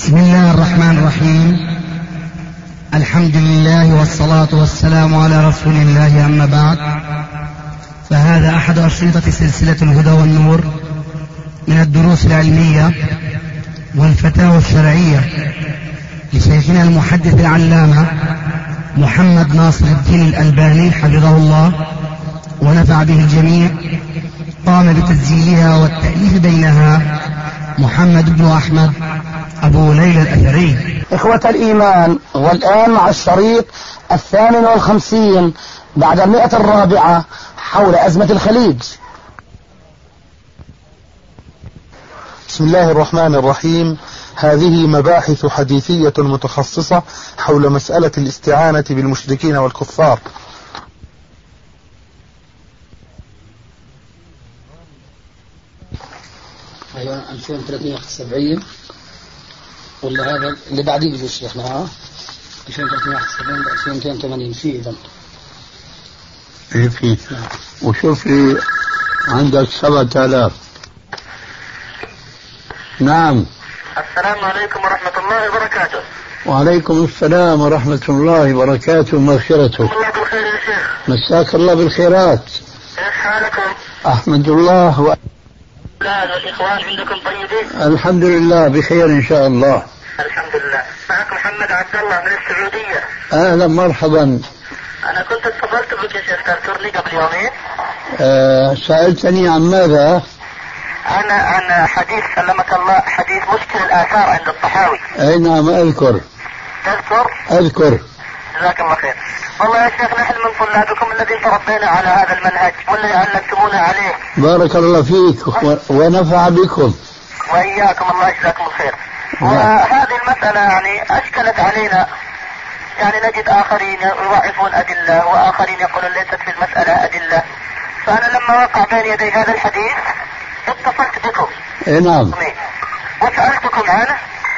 بسم الله الرحمن الرحيم. الحمد لله والصلاة والسلام على رسول الله، أما بعد، فهذا أحد أشرطة سلسلة الهدى والنور من الدروس العلمية والفتاوى الشرعية لشيخنا المحدث العلامة محمد ناصر الدين الألباني حفظه الله ونفع به الجميع. قام بتسجيلها والتأليف بينها محمد بن أحمد أبو ليلى الأثري. إخوة الإيمان، والآن مع الشريط 58 بعد 100 حول أزمة الخليج. بسم الله الرحمن الرحيم. هذه مباحث حديثية متخصصة حول مسألة الاستعانة بالمشركين والكفار. أيوة 2371 ولا هذا اللي بعديه بجوز شيخنا 2371 2280 في إذن ايه في وشوف لي عندك 7000. نعم. السلام عليكم ورحمة الله وبركاته. وعليكم السلام ورحمة الله وبركاته ومغفرته. الله بالخير يا شيخ. مساك الله بالخيرات. كيف حالكم؟ أحمد الله الإخوان عندكم طيبين؟ الحمد لله بخير إن شاء الله. الحمد لله. معك محمد عبد الله من السعودية. أهلا مرحبا. أنا كنت اتصلت بك يا شيخ تذكرني قبل يومين. سألتني عن ماذا؟ عن حديث سلمك الله، حديث مشكل الآثار عند الطحاوي. أي نعم أذكر. تذكر؟ جزاك الله خير. والله يا شيخ نحن من طلابكم الذين تربينا على هذا المنهج والذي علمتمونا عليه. بارك الله فيك ونفع بكم. وإياكم، الله يجزاكم الخير. وهذه المسألة يعني أشكلت علينا، يعني نجد آخرين يضعفون أدلة وآخرين يقولون ليست في المسألة أدلة. فأنا لما وقع بين يدي هذا الحديث اتصلت بكم. نعم. وسألتكم عنه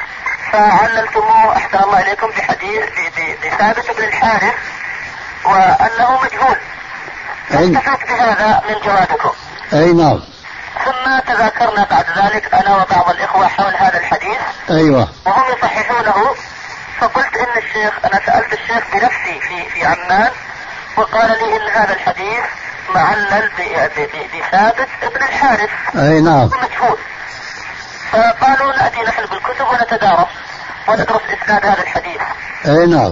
فعللتموه أحسن الله إليكم بحديث بثابت بن الحارث وأنه مجهول. استفدت بهذا من جوابكم. أي نعم. ثم تذاكرنا بعد ذلك أنا وبعض الإخوة حول هذا الحديث. أيوة. وهم يصححونه. فقلت إن الشيخ، أنا سألت الشيخ بنفسي في عمان وقال لي إن هذا الحديث معلل بثابت ابن الحارث. أي نعم. مجهول. فقالوا نأتي نحن بالكتب ونتدارس وندرس إسناد هذا الحديث. أي نعم.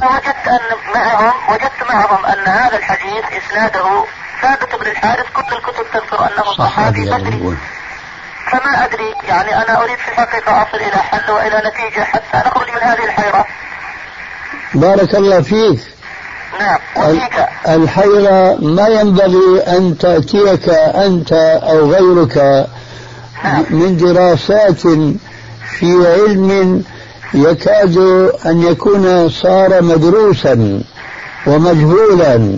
وجدت معهم أن هذا الحديث إسناده ثابت بن الحارث، كل الكتب تذكر أنه صحابي بدري. فما أدري، يعني أنا أريد في الحقيقة أصل إلى حل وإلى نتيجة حتى نخرج من هذه الحيرة. بارك الله فيك. نعم. وفيك. الحيرة ما ينبغي أن تأتيك أنت أو غيرك من دراسات في علم يكاد أن يكون صار مدروسا ومجهولا،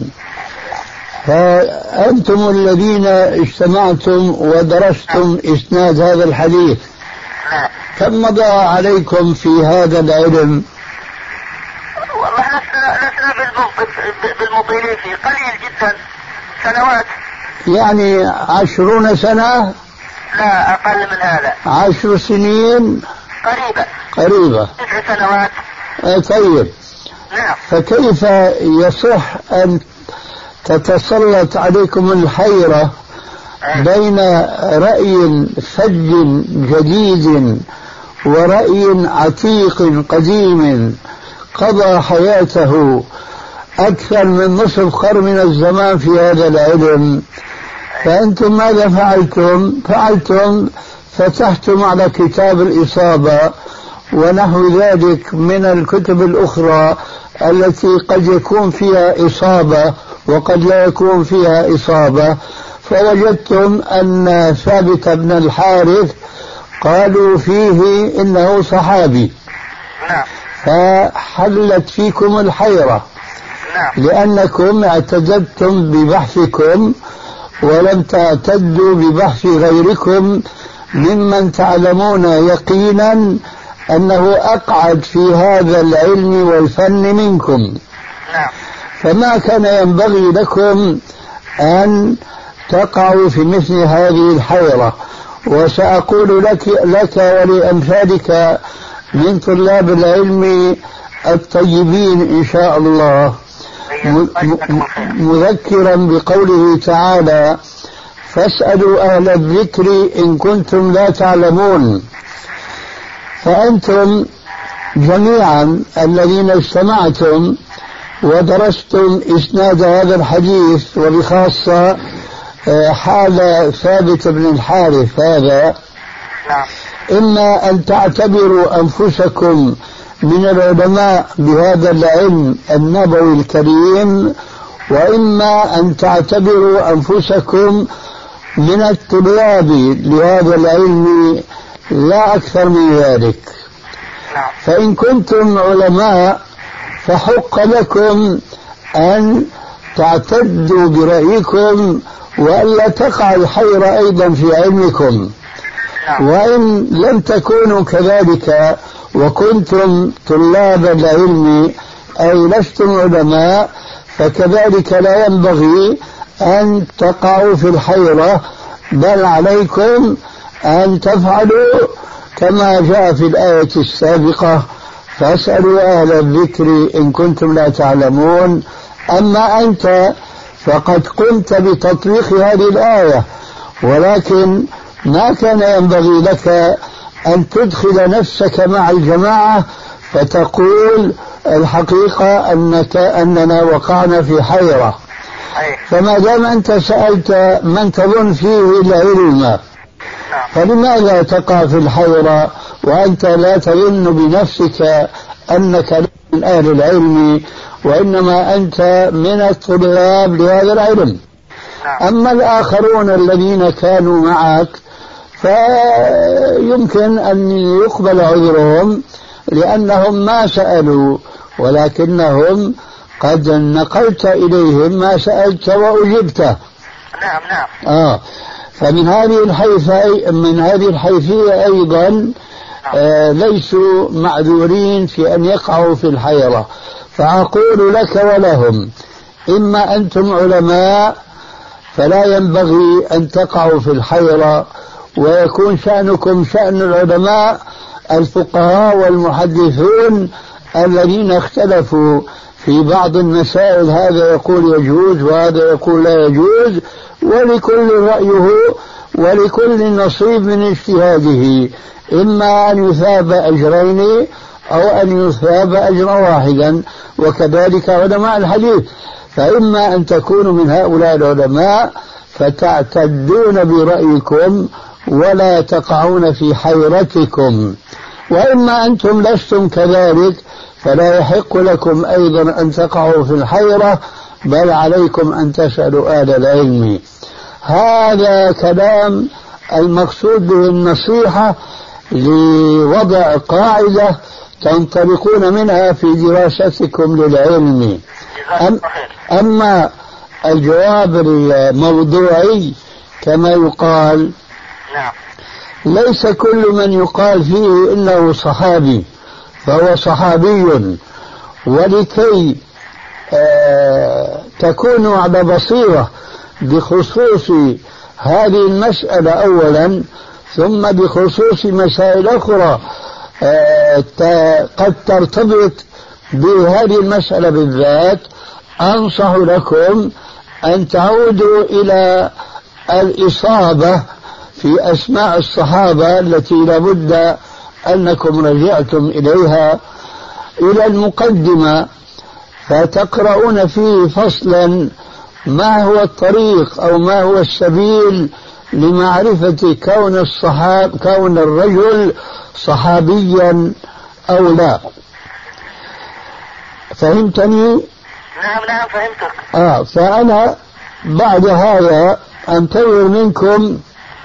فأنتم الذين اجتمعتم ودرستم إسناد هذا الحديث كم مضى عليكم في هذا العلم؟ والله لسنا بالمطيلين فيه، قليل جدا، سنوات. يعني 20 سنة؟ لا أقل من هذا. 10 سنين؟ قريبة. 9 سنوات. طيب. نعم. فكيف يصح أن تتسلط عليكم الحيرة بين رأي فج جديد ورأي عتيق قديم قضى حياته أكثر من نصف قرن من الزمان في هذا العلم؟ فأنتم ماذا فعلتم فتحتم على كتاب الإصابة ونحو ذلك من الكتب الأخرى التي قد يكون فيها إصابة وقد لا يكون فيها إصابة، فوجدتم أن ثابت بن الحارث قالوا فيه إنه صحابي. نعم. فحلت فيكم الحيرة. نعم. لأنكم اعتدتم ببحثكم ولم تعتدوا ببحث غيركم ممن تعلمون يقينا أنه أقعد في هذا العلم والفن منكم. نعم. فما كان ينبغي لكم أن تقعوا في مثل هذه الحيرة. وسأقول لك ولأمثالك من طلاب العلم الطيبين إن شاء الله، مذكرا بقوله تعالى: فاسألوا أهل الذكر إن كنتم لا تعلمون. فأنتم جميعا الذين اجتمعتم ودرستم إسناد هذا الحديث، وبخاصة حال ثابت بن الحارث هذا، إما أن تعتبروا أنفسكم من العلماء بهذا العلم النبوي الكريم، وإما أن تعتبروا أنفسكم من الطلاب لهذا العلم، لا أكثر من ذلك. فإن كنتم علماء فحق لكم أن تعتدوا برأيكم وألا تقع الحيرة أيضا في علمكم. وإن لم تكونوا كذلك وكنتم طلاب العلم أي لستم علماء، فكذلك لا ينبغي أن تقعوا في الحيرة، بل عليكم أن تفعلوا كما جاء في الآية السابقة: فاسألوا أهل الذكر إن كنتم لا تعلمون. أما أنت فقد قمت بتطبيق هذه الآية، ولكن ما كان ينبغي لك أن تدخل نفسك مع الجماعة فتقول الحقيقة أننا وقعنا في حيرة. فما دام أنت سألت من تظن فيه العلم، فلماذا تقع في الحيرة وأنت لا تظن بنفسك أنك من أهل العلم، وإنما أنت من الطلاب لهذا العلم؟ أما الآخرون الذين كانوا معك فيمكن أن يقبل عذرهم لأنهم ما سألوا، ولكنهم قد نقلت إليهم ما سألت وأجبته. نعم. فمن هذه الحيثية أيضا ليسوا معذورين في أن يقعوا في الحيرة. فأقول لك ولهم: إما أنتم علماء فلا ينبغي أن تقعوا في الحيرة، ويكون شأنكم شأن العلماء الفقهاء والمحدثون الذين اختلفوا في بعض المسائل، هذا يقول يجوز وهذا يقول لا يجوز، ولكل رأيه ولكل نصيب من اجتهاده، إما أن يثاب أجرين أو أن يثاب أجرا واحدا. وكذلك علماء الحديث، فإما أن تكونوا من هؤلاء العلماء فتعتدون برأيكم ولا تقعون في حيرتكم، وإما أنتم لستم كذلك فلا يحق لكم أيضا أن تقعوا في الحيرة، بل عليكم أن تسألوا أهل العلم. هذا كلام المقصود به النصيحة لوضع قاعدة تنطلقون منها في دراستكم للعلم. أما الجواب الموضوعي كما يقال، ليس كل من يقال فيه إنه صحابي فهو صحابي. ولكي تكونوا على بصيرة بخصوص هذه المسألة أولا، ثم بخصوص مسائل أخرى قد ترتبط بهذه المسألة بالذات، أنصح لكم أن تعودوا إلى الإصابة في أسماء الصحابة التي لابد أنكم رجعتم إليها، إلى المقدمة، فتقرؤون فيه فصلا ما هو الطريق أو ما هو السبيل لمعرفة كون الرجل صحابيا أو لا. فهمتني؟ نعم فهمتك. فأنا بعد هذا أنتظر منكم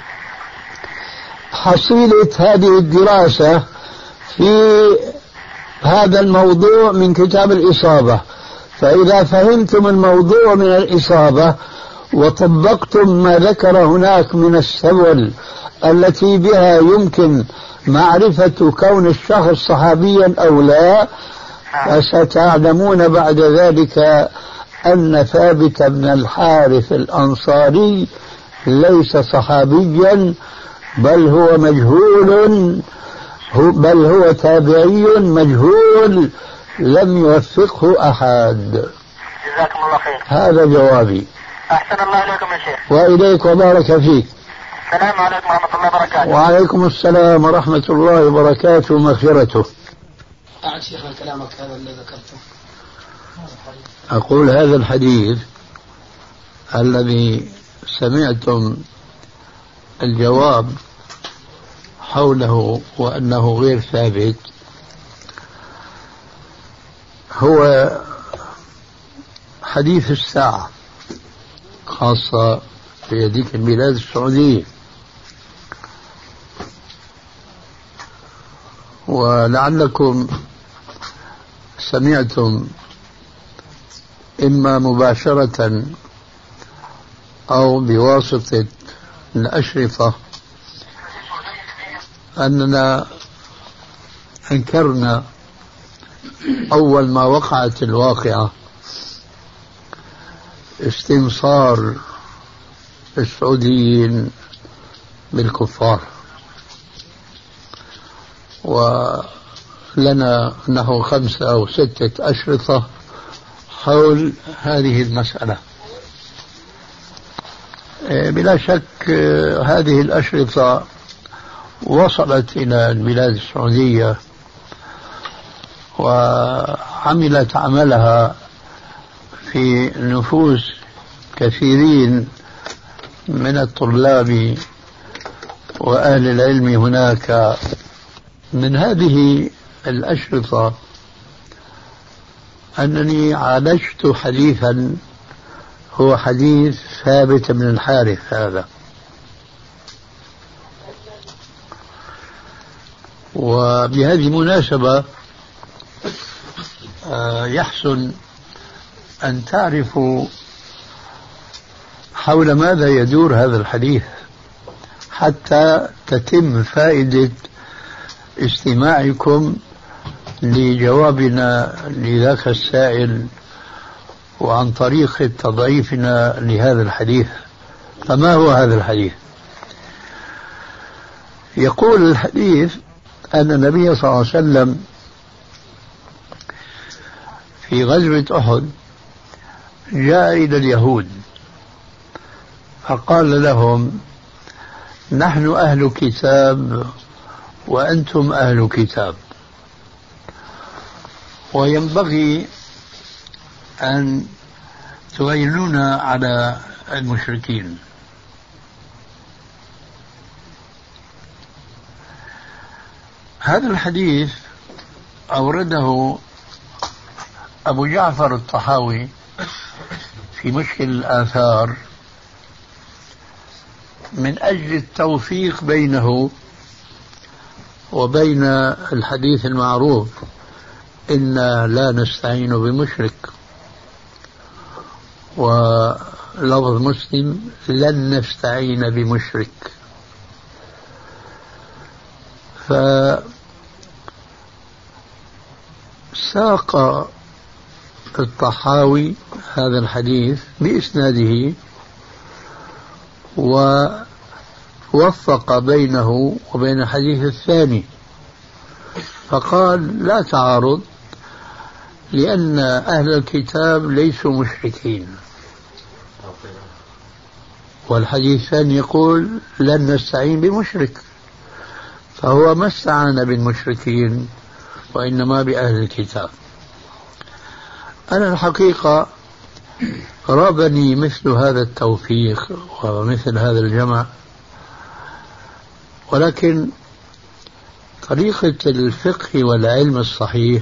حصيلة هذه الدراسة في هذا الموضوع من كتاب الإصابة. فإذا فهمتم الموضوع من الإصابة وطبقتم ما ذكر هناك من السبل التي بها يمكن معرفة كون الشخص صحابيا أو لا، فستعلمون بعد ذلك أن ثابت بن الحارث الأنصاري ليس صحابيا، بل هو مجهول بل هو تابعي مجهول لم يوثقه أحد. جزاكم الله خير. هذا جوابي. أحسن الله إليكم يا شيخ. وإليك وبارك فيك. السلام عليكم ورحمة الله وبركاته. وعليكم السلام ورحمة الله وبركاته ومغفرته. أعد شيخنا كلامك هذا اللي ذكرته. أقول هذا الحديث الذي سمعتم الجواب حوله وأنه غير ثابت هو حديث الساعة، خاصة في هذيك البلاد السعودية. ولعلكم سمعتم إما مباشرة أو بواسطة الأشرطة أننا أنكرنا أول ما وقعت الواقعة استنصار السعوديين بالكفار، ولنا نحو 5 أو 6 أشرطة حول هذه المسألة. بلا شك هذه الأشرطة وصلت إلى البلاد السعودية وعملت عملها في نفوس كثيرين من الطلاب وأهل العلم هناك. من هذه الأشرطة أنني عالجت حديثا هو حديث ثابت بن الحارث هذا، وبهذه المناسبة يحسن أن تعرفوا حول ماذا يدور هذا الحديث حتى تتم فائدة استماعكم لجوابنا لذاك السائل وعن طريق تضعيفنا لهذا الحديث. فما هو هذا الحديث؟ يقول الحديث أن النبي صلى الله عليه وسلم في غزوة أحد جاء إلى اليهود فقال لهم: نحن أهل كتاب وأنتم أهل كتاب، وينبغي أن تعينونا على المشركين. هذا الحديث أورده أبو جعفر الطحاوي في مشكل الآثار من أجل التوفيق بينه وبين الحديث المعروف: إنا لا نستعين بمشرك، ولفظ مسلم: لن نستعين بمشرك. فساق الطحاوي هذا الحديث بإسناده ووفق بينه وبين الحديث الثاني، فقال: لا تعارض، لأن أهل الكتاب ليسوا مشركين، والحديث الثاني يقول: لن نستعين بمشرك، فهو ما استعان بالمشركين وإنما بأهل الكتاب. أنا الحقيقة رابني مثل هذا التوفيق ومثل هذا الجمع، ولكن طريقة الفقه والعلم الصحيح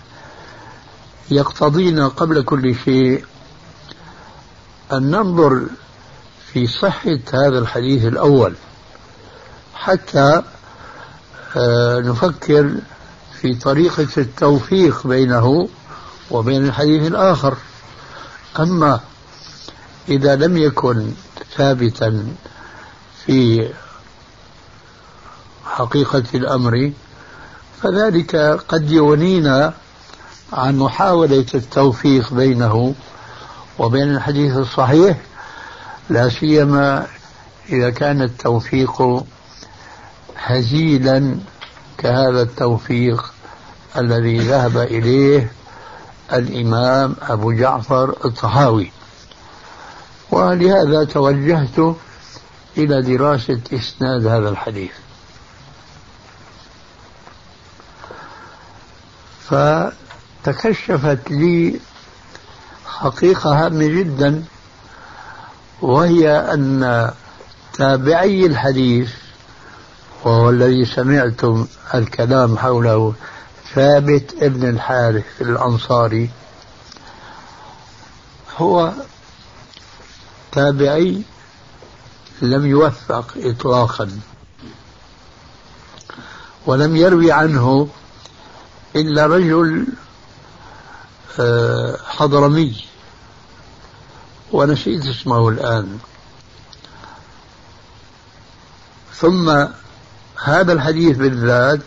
يقتضينا قبل كل شيء أن ننظر في صحة هذا الحديث الأول حتى نفكر في طريقة التوفيق بينه وبين الحديث الآخر. أما إذا لم يكن ثابتا في حقيقة الأمر فذلك قد يغنينا عن محاولة التوفيق بينه وبين الحديث الصحيح، لا سيما إذا كان التوفيق هزيلا كهذا التوفيق الذي ذهب إليه الإمام أبو جعفر الطحاوي. ولهذا توجهت إلى دراسة إسناد هذا الحديث، فتكشفت لي حقيقة هامة جدا، وهي أن تابعي الحديث، وهو الذي سمعتم الكلام حوله، ثابت ابن الحارث الأنصاري، هو تابعي لم يوثق إطلاقا، ولم يروي عنه إلا رجل حضرمي ونسيت اسمه الآن. ثم هذا الحديث بالذات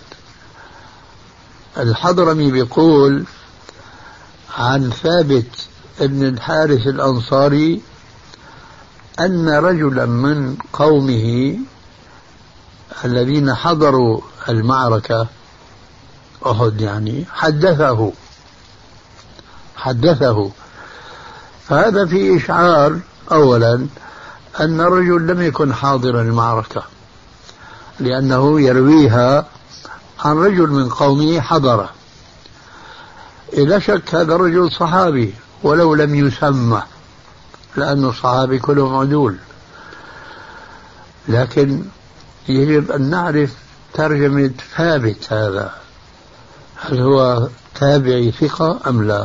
الحضرمي بيقول عن ثابت ابن الحارث الأنصاري أن رجلا من قومه الذين حضروا المعركة أحد يعني حدثه. فهذا في إشعار أولا أن الرجل لم يكن حاضرا المعركة، لأنه يرويها عن رجل من قومه حضر. إلا شك هذا الرجل صحابي ولو لم يسمى، لأنه الصحابي كلهم عدول، لكن يجب أن نعرف ترجمة ثابت هذا، هل هو تابعي ثقة أم لا؟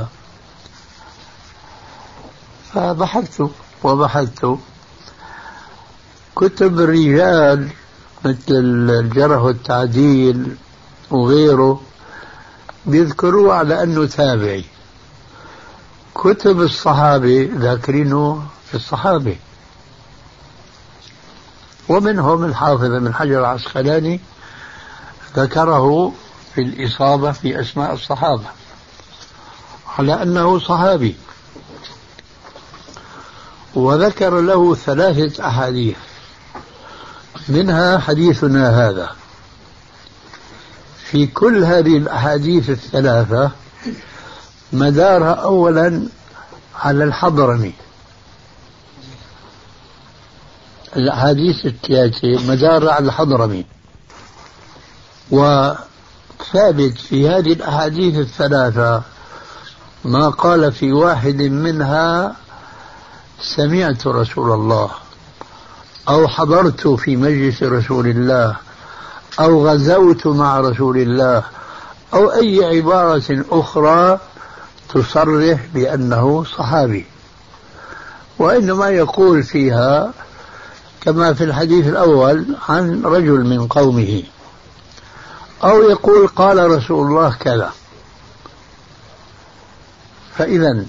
فبحثت كتب الرجال مثل الجرح والتعديل وغيره بيذكروه على أنه تابعي. كتب الصحابة ذاكرينه في الصحابة، ومنهم الحافظ ابن حجر العسقلاني ذكره في الإصابة في أسماء الصحابة على أنه صحابي، وذكر له 3 أحاديث، منها حديثنا هذا. في كل هذه الأحاديث 3 مدارها أولا على الحضرمي، الأحاديث 3 مدارها على الحضرمي. وثابت في هذه الأحاديث 3 ما قال في واحد منها سمعت رسول الله، أو حضرت في مجلس رسول الله، أو غزوت مع رسول الله، أو أي عبارة أخرى تصرح بأنه صحابي، وإنما يقول فيها كما في الحديث الأول عن رجل من قومه، أو يقول قال رسول الله كذا. فإذا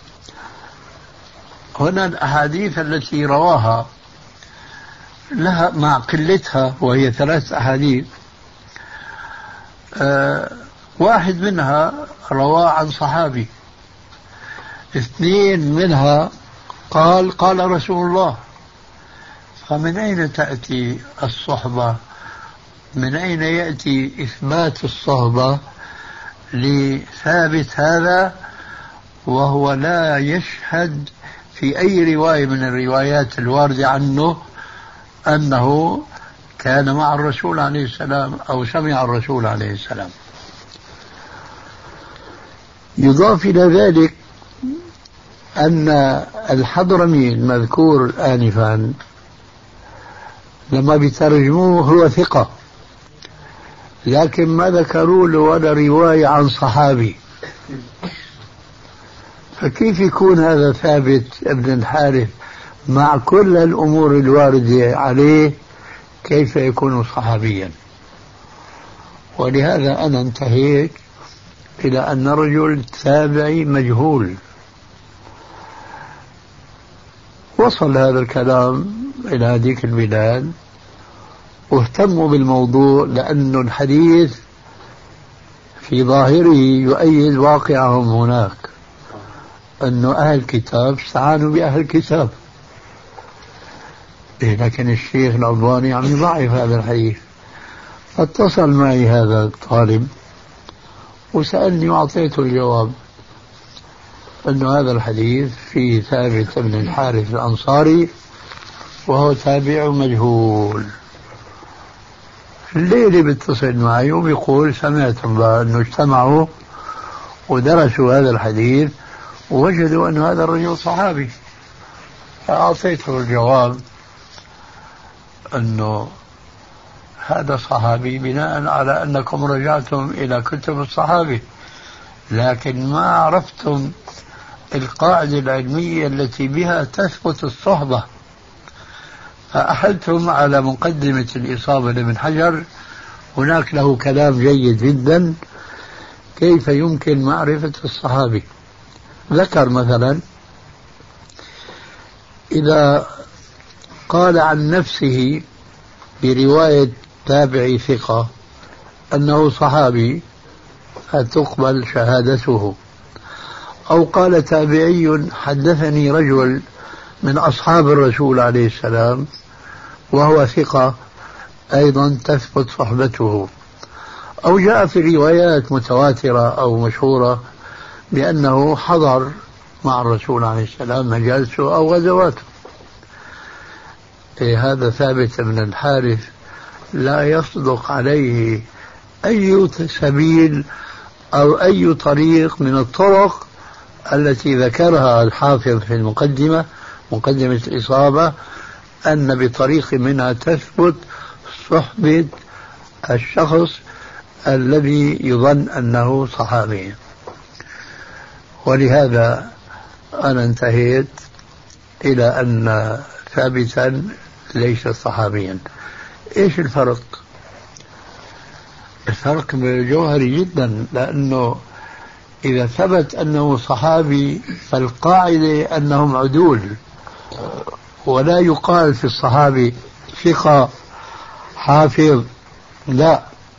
هنا الأحاديث التي رواها لها مع قلتها، وهي 3 أحاديث، واحد منها رواه عن صحابي، 2 منها قال رسول الله. فمن أين تأتي الصحبة؟ من أين يأتي إثبات الصحبة لثابت هذا وهو لا يشهد في أي رواية من الروايات الواردة عنه أنه كان مع الرسول عليه السلام أو سمع الرسول عليه السلام؟ يضاف إلى ذلك أن الحضرمي المذكور آنفا لما بيترجموه هو ثقة، لكن ما ذكروا له ولا رواية عن صحابي، فكيف يكون هذا ثابت ابن الحارث مع كل الأمور الواردة عليه كيف يكون صحابيا؟ ولهذا أنا انتهيت إلى أن رجل تابعي مجهول. وصل هذا الكلام إلى هذيك البلاد واهتموا بالموضوع، لأن الحديث في ظاهره يؤيد واقعهم هناك، أن أهل الكتاب استعانوا بأهل الكتاب. لكن الشيخ الألباني عم يضعف هذا الحديث، اتصل معي هذا الطالب وسألني وأعطيته الجواب أن هذا الحديث فيه ثابت بن الحارث الأنصاري وهو تابع مجهول. الليلة بيتصل معي وبيقول سمعتم أنه اجتمعوا ودرسوا هذا الحديث ووجدوا أن هذا الرجل صحابي. فأعطيته الجواب أنه هذا صحابي بناء على أنكم رجعتم إلى كتب الصحابي، لكن ما عرفتم القاعدة العلمية التي بها تثبت الصحبة. فأحلتم على مقدمة الإصابة لابن حجر، هناك له كلام جيد جدا كيف يمكن معرفة الصحابي. ذكر مثلا إذا قال عن نفسه برواية تابعي ثقة أنه صحابي فتقبل شهادته، أو قال تابعي حدثني رجل من أصحاب الرسول عليه السلام وهو ثقة أيضا تثبت صحبته، أو جاء في روايات متواترة أو مشهورة بأنه حضر مع الرسول عليه السلام مجالسه أو غزواته. هذا ثابت من الحارث لا يصدق عليه أي سبيل أو أي طريق من الطرق التي ذكرها الحافظ في المقدمة، مقدمة الإصابة، أن بطريق منها تثبت صحبة الشخص الذي يظن أنه صحابي. ولهذا أنا انتهيت إلى أن ثابتا ليس صحابيا. إيش الفرق؟ الفرق جوهري جدا، لأنه إذا ثبت أنه صحابي فالقاعدة أنهم عدول، ولا يقال في الصحابي ثقة حافظ، لا.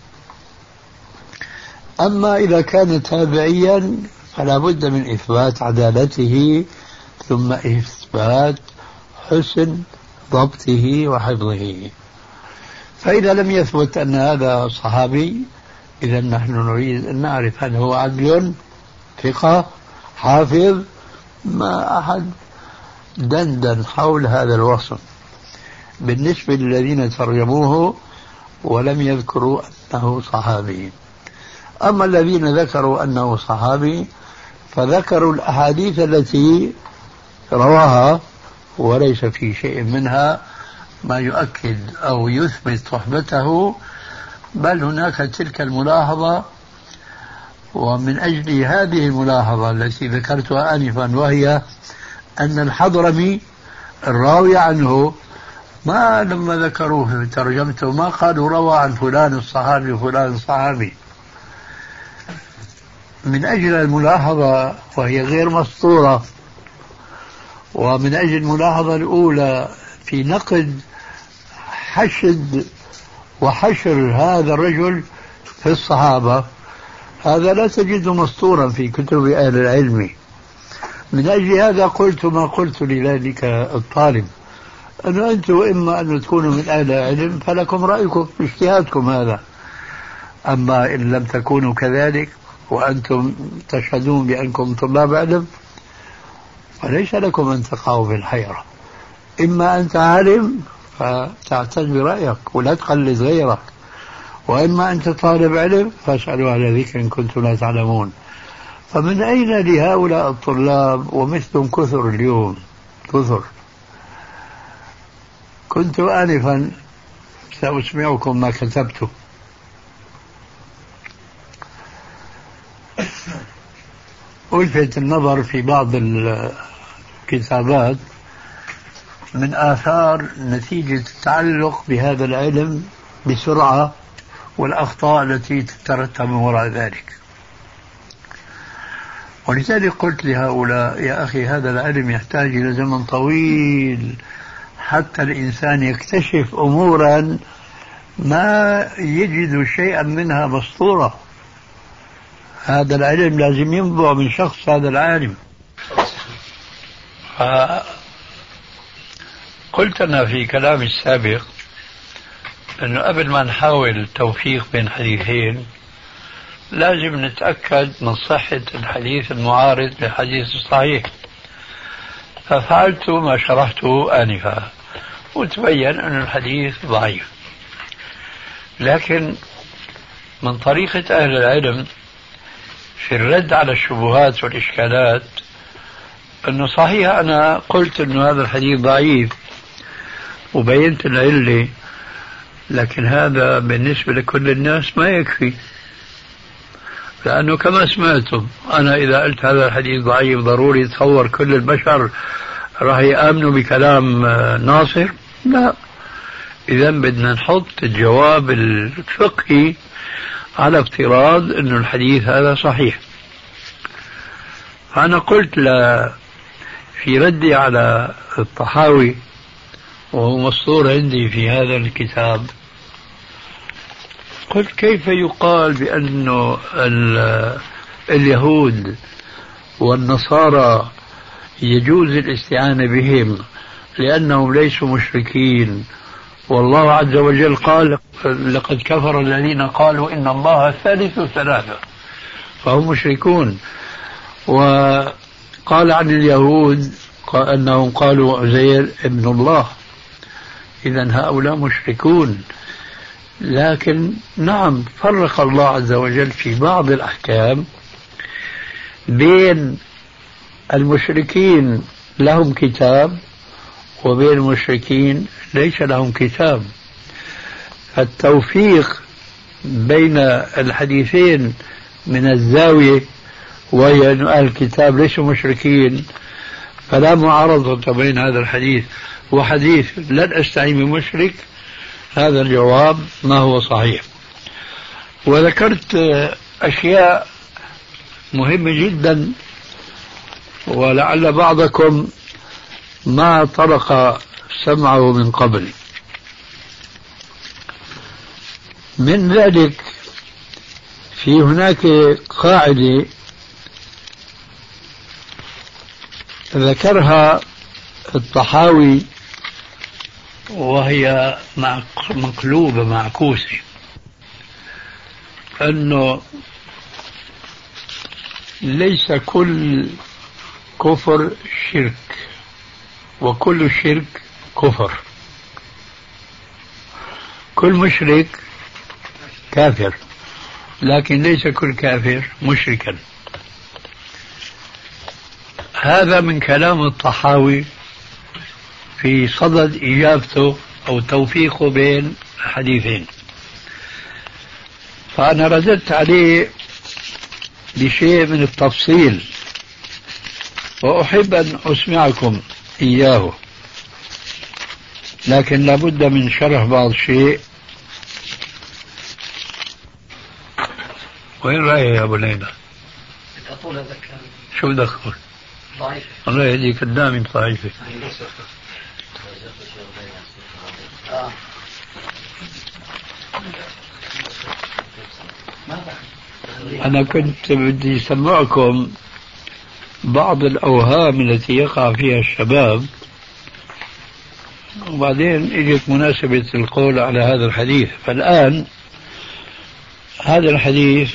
أما إذا كان تابعيا فلا بد من إثبات عدالته ثم إثبات حسن ضبطه وحفظه. فإذا لم يثبت أن هذا صحابي إذا نحن نريد أن نعرف هل هو عدل ثقة حافظ. ما أحد دندن حول هذا الوصف بالنسبة للذين ترجموه ولم يذكروا أنه صحابي. أما الذين ذكروا أنه صحابي فذكروا الأحاديث التي رواها وليس في شيء منها ما يؤكد أو يثبت صحبته، بل هناك تلك الملاحظة. ومن أجل هذه الملاحظة التي ذكرتها آنفا، وهي أن الحضرمي الراوي عنه ما لما ذكروه في ترجمته ما قالوا روى عن فلان الصحابي وفلان الصحابي، من أجل الملاحظة وهي غير مسطورة، ومن أجل الملاحظة الأولى في نقد حشد وحشر هذا الرجل في الصحابة، هذا لا تجده مسطورا في كتب أهل العلم. من أجل هذا قلت ما قلت لذلك الطالب، أنه أنتم إما أن تكونوا من أهل العلم فلكم رأيكم باجتهادكم هذا، أما إن لم تكونوا كذلك وأنتم تشهدون بأنكم طلاب علم فليس لكم أن تقعوا في الحيرة. إما أنت عالم فتعتد برأيك ولا تقلد غيرك، وإما أنت طالب علم فاسألوا على ذكر إن كنتم لا تعلمون. فمن أين لهؤلاء الطلاب ومثلهم كثر اليوم كثر. كنت آنفا سأسمعكم ما كتبته. ألفت النظر في بعض الكتابات من آثار نتيجة التعلق بهذا العلم بسرعة والأخطاء التي تترتب وراء ذلك. ولذلك قلت لهؤلاء يا أخي هذا العلم يحتاج إلى زمن طويل حتى الإنسان يكتشف أمورا ما يجد شيئا منها مسطورة. هذا العلم لازم ينبع من شخص هذا العالم. قلت أنا في كلامي السابق أنه قبل ما نحاول التوفيق بين حديثين لازم نتأكد من صحة الحديث المعارض للحديث الصحيح، ففعلت ما شرحته آنفا وتبين أن الحديث ضعيف. لكن من طريقة أهل العلم في الرد على الشبهات والإشكالات أنه صحيح أنا قلت أنه هذا الحديث ضعيف وبينت العلة، لكن هذا بالنسبة لكل الناس ما يكفي، لأنه كما سمعتم أنا إذا قلت هذا الحديث ضعيف ضروري يتصور كل البشر راح يآمنوا بكلام ناصر؟ لا. إذا بدنا نحط الجواب الفقهي على افتراض أن الحديث هذا صحيح. فأنا قلت في ردي على الطحاوي وهو مسطور عندي في هذا الكتاب، قلت كيف يقال بأن اليهود والنصارى يجوز الاستعانة بهم لأنهم ليسوا مشركين، والله عز وجل قال لقد كفر الذين قالوا إن الله ثالث ثلاثة، فهم مشركون. وقال عن اليهود أنهم قالوا عزير ابن الله، إذن هؤلاء مشركون. لكن نعم فرق الله عز وجل في بعض الأحكام بين المشركين لهم كتاب وبين المشركين ليس لهم كتاب. التوفيق بين الحديثين من الزاوية وهي أن أهل الكتاب ليسوا مشركين، فلا معارضة بين هذا الحديث وحديث لن أستعين بمشرك، هذا الجواب ما هو صحيح. وذكرت أشياء مهمة جدا ولعل بعضكم ما طرق سمعه من قبل. من ذلك في هناك قاعدة ذكرها الطحاوي وهي مقلوبة معكوسة، أنه ليس كل كفر شرك وكل شرك كفر، كل مشرك كافر لكن ليس كل كافر مشركا. هذا من كلام الطحاوي في صدد إجابته أو توفيقه بين حديثين، فأنا رددت عليه بشيء من التفصيل وأحب أن أسمعكم إياه، لكن لابد من شرح بعض الشيء. وين رأيه يا أبو ليلى؟ أطول هذا الكلام. شو بدك تقول؟ ضعيف. الله يهديك قدامي ضعيفة. أنا كنت بدي أسمعكم بعض الأوهام التي يقع فيها الشباب، وبعدين اجت مناسبة القول على هذا الحديث. فالآن هذا الحديث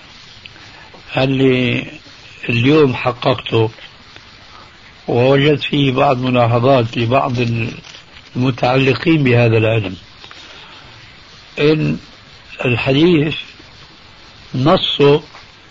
اللي اليوم حققته ووجدت فيه بعض ملاحظات لبعض المتعلقين بهذا العلم، إن الحديث نصه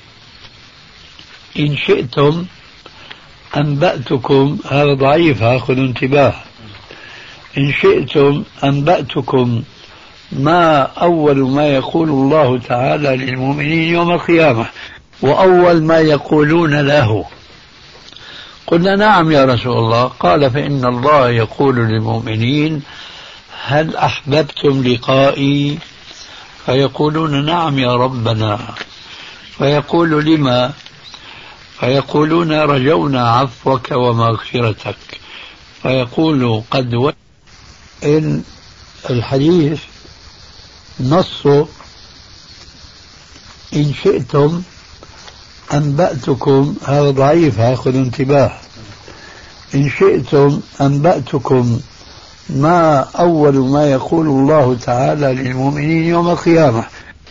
إن شئتم أنبأتكم، هذا ضعيف خذوا انتباه، إن شئتم أنبأتكم ما أول ما يقول الله تعالى للمؤمنين يوم القيامة وأول ما يقولون له. قلنا نعم يا رسول الله. قال فإن الله يقول للمؤمنين هل أحببتم لقائي؟ فيقولون نعم يا ربنا. فيقول لما؟ فيقولون رجونا عفوك ومغفرتك. فيقول قد إن الحديث نصه إن شئتم أنبأتكم، هذا ضعيف خذوا انتباه، إن شئتم أنبأتكم ما أول ما يقول الله تعالى للمؤمنين يوم القيامة،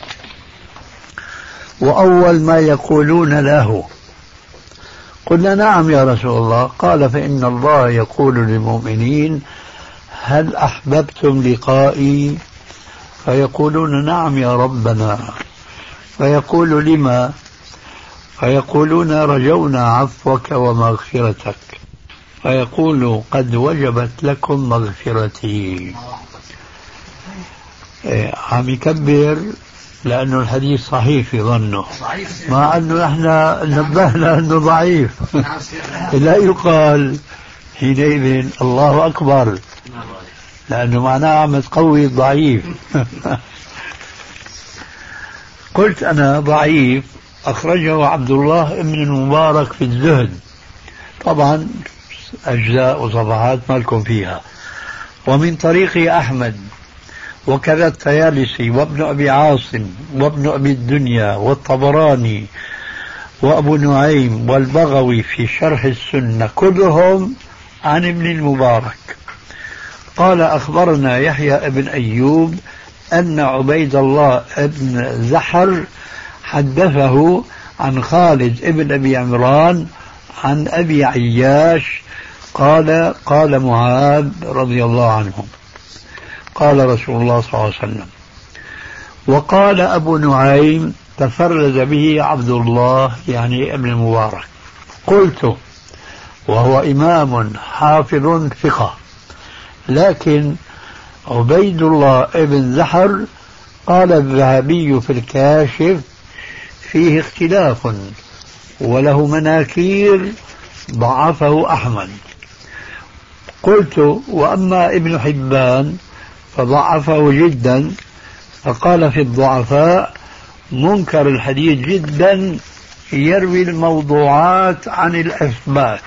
وأول ما يقولون له. قلنا نعم يا رسول الله. قال فإن الله يقول للمؤمنين هل أحببتم لقائي؟ فيقولون نعم يا ربنا. فيقول لما؟ فيقولون رجونا عفوك ومغفرتك. فيقول قد وجبت لكم مغفرتي. عم يكبر لأنه الحديث صحيح في ظنه، مع أنه احنا نبهنا أنه ضعيف. لا يقال حينئذ الله أكبر، لأنه معناه عم تقوي الضعيف. قلت أنا ضعيف أخرجه عبد الله بن المبارك في الزهد، طبعا أجزاء وصفحات ما لكم فيها، ومن طريق أحمد، وكذا الطيالسي وابن أبي عاصم وابن أبي الدنيا والطبراني وأبو نعيم والبغوي في شرح السنة، كلهم عن ابن المبارك. قال أخبرنا يحيى ابن أيوب أن عبيد الله ابن زحر حدثه عن خالد ابن أبي عمران عن أبي عياش قال قال معاذ رضي الله عنه قال رسول الله صلى الله عليه وسلم. وقال أبو نعيم تفرد به عبد الله يعني ابن المبارك. قلت وهو إمام حافظ ثقة، لكن عبيد الله ابن زحر قال الذهبي في الكاشف فيه اختلاف وله مناكير ضعفه أحمد. قلت وأما ابن حبان فضعفه جدا، فقال في الضعفاء منكر الحديث جدا يروي الموضوعات عن الأثبات.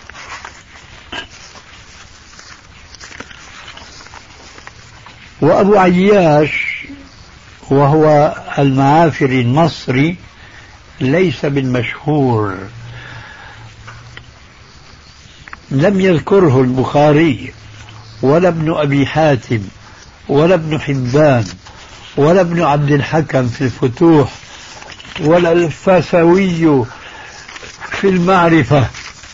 وأبو عياش وهو المعافري المصري ليس بالمشهور، لم يذكره البخاري ولا ابن أبي حاتم ولا ابن حبان ولا ابن عبد الحكم في الفتوح ولا الفاسوي في المعرفة.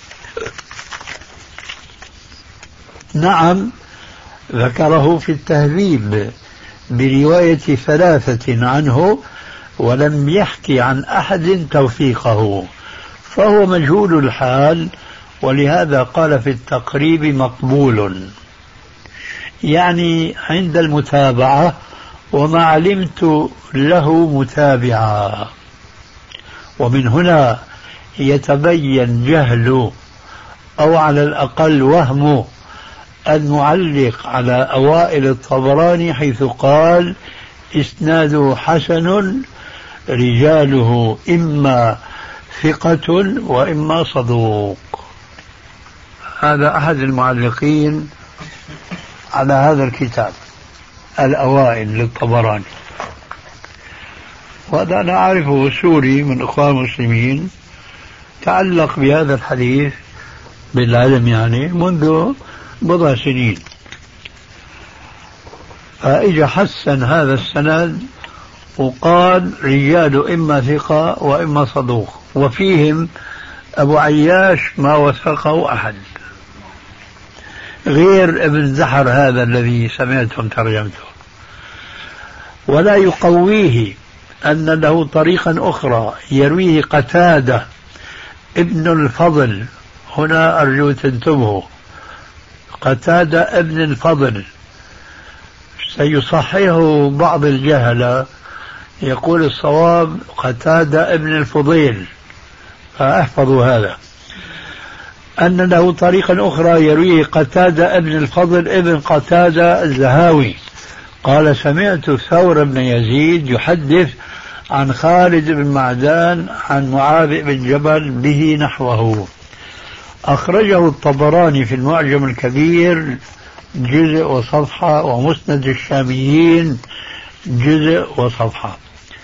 نعم ذكره في التهذيب برواية 3 عنه، ولم يحكي عن أحد توثيقه، فهو مجهول الحال، ولهذا قال في التقريب مقبول، يعني عند المتابعة، وما علمت له متابعا. ومن هنا يتبين جهل أو على الأقل وهم المعلق على أوائل الطبراني حيث قال إسناده حسن رجاله إما ثقة وإما صدوق. هذا أحد المعلقين على هذا الكتاب الأوائل للطبراني، وهذا أنا أعرفه سوري من إخوان المسلمين تعلق بهذا الحديث بالعلم يعني منذ بضع سنين، فإجا حسن هذا السند وقال رجال إما ثقة وإما صدوق، وفيهم أبو عياش ما وثقه أحد غير ابن زحر هذا الذي سمعتم ترجمته. ولا يقويه أن له طريقا أخرى يرويه قتادة ابن الفضل. هنا أرجو تنتبهوا، قتادة ابن الفضل سيصححه بعض الجهلة، يقول الصواب قتادة ابن الفضيل، فاحفظوا هذا، أن له طريقا أخرى يرويه قتادة ابن الفضل ابن قتادة الزهاوي قال سمعت ثور بن يزيد يحدث عن خالد بن معدان عن معاذ بن جبل به نحوه. أخرجه الطبراني في المعجم الكبير جزء وصفحة، ومسند الشاميين جزء وصفحة.